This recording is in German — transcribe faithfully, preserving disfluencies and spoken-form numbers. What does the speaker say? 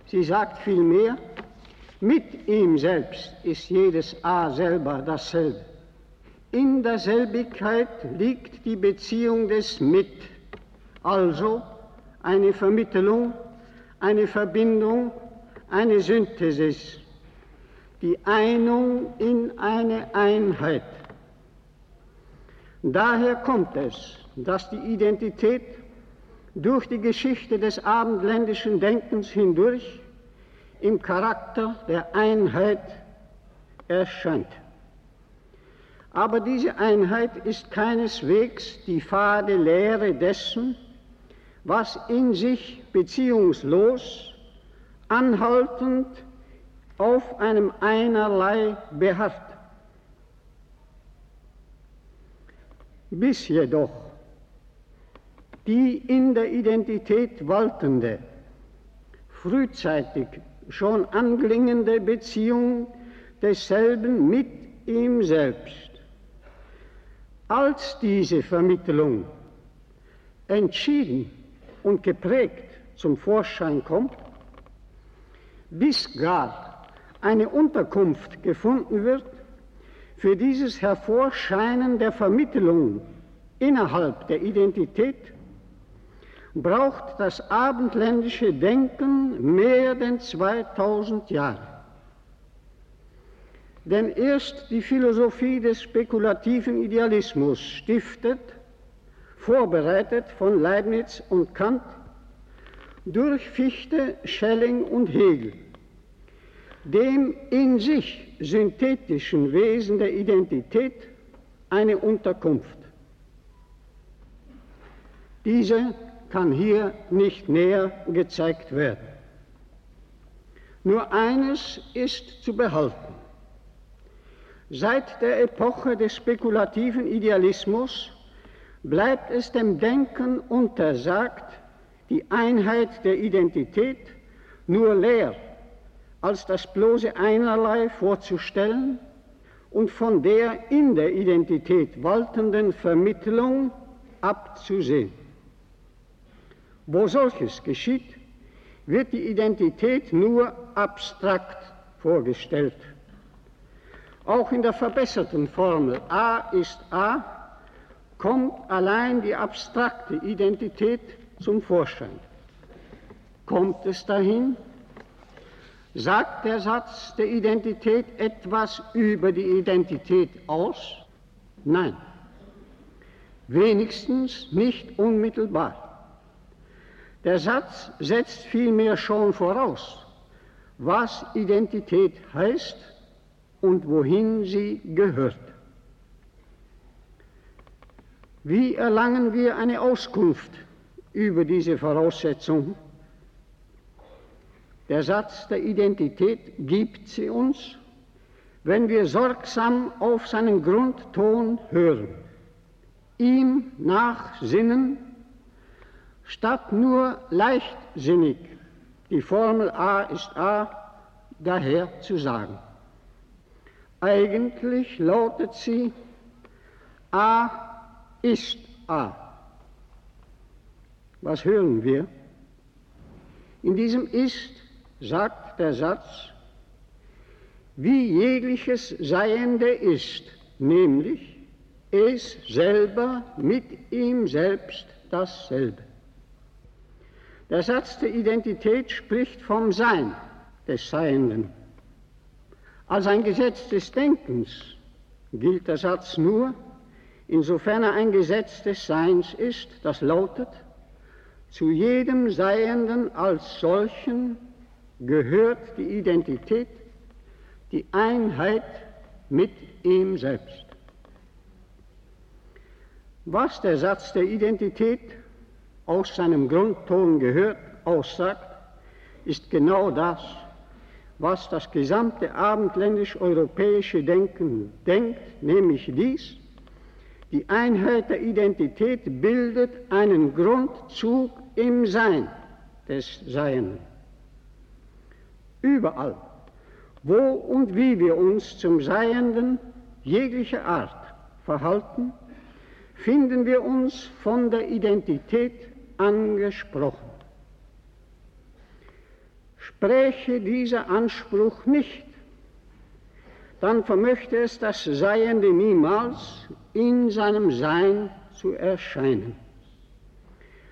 Sie sagt vielmehr, mit ihm selbst ist jedes A selber dasselbe. In der Selbigkeit liegt die Beziehung des Mit, also eine Vermittelung, eine Verbindung, eine Synthesis, die Einung in eine Einheit. Daher kommt es, dass die Identität durch die Geschichte des abendländischen Denkens hindurch im Charakter der Einheit erscheint. Aber diese Einheit ist keineswegs die fade Lehre dessen, was in sich beziehungslos, anhaltend auf einem Einerlei beharrt. Bis jedoch die in der Identität waltende, frühzeitig schon anklingende Beziehung desselben mit ihm selbst, als diese Vermittlung entschieden und geprägt zum Vorschein kommt, bis gar eine Unterkunft gefunden wird für dieses Hervorscheinen der Vermittlung innerhalb der Identität, braucht das abendländische Denken mehr denn zweitausend Jahre. Denn erst die Philosophie des spekulativen Idealismus stiftet, vorbereitet von Leibniz und Kant, durch Fichte, Schelling und Hegel, dem in sich synthetischen Wesen der Identität eine Unterkunft. Diese kann hier nicht näher gezeigt werden. Nur eines ist zu behalten. Seit der Epoche des spekulativen Idealismus bleibt es dem Denken untersagt, die Einheit der Identität nur leer als das bloße Einerlei vorzustellen und von der in der Identität waltenden Vermittlung abzusehen. Wo solches geschieht, wird die Identität nur abstrakt vorgestellt. Auch in der verbesserten Formel A ist A kommt allein die abstrakte Identität zum Vorschein. Kommt es dahin? Sagt der Satz der Identität etwas über die Identität aus? Nein, wenigstens nicht unmittelbar. Der Satz setzt vielmehr schon voraus, was Identität heißt und wohin sie gehört. Wie erlangen wir eine Auskunft über diese Voraussetzung? Der Satz der Identität gibt sie uns, wenn wir sorgsam auf seinen Grundton hören, ihm nachsinnen, statt nur leichtsinnig die Formel A ist A daher zu sagen. Eigentlich lautet sie A ist A. Was hören wir? In diesem Ist sagt der Satz, wie jegliches Seiende ist, nämlich es selber mit ihm selbst dasselbe. Der Satz der Identität spricht vom Sein des Seienden. Als ein Gesetz des Denkens gilt der Satz nur, insofern er ein Gesetz des Seins ist, das lautet, zu jedem Seienden als solchen gehört die Identität, die Einheit mit ihm selbst. Was der Satz der Identität aus seinem Grundton gehört, aussagt, ist genau das, was das gesamte abendländisch-europäische Denken denkt, nämlich dies: Die Einheit der Identität bildet einen Grundzug im Sein des Seienden. Überall, wo und wie wir uns zum Seienden jeglicher Art verhalten, finden wir uns von der Identität angesprochen. Spräche dieser Anspruch nicht, dann vermöchte es das Seiende niemals in seinem Sein zu erscheinen.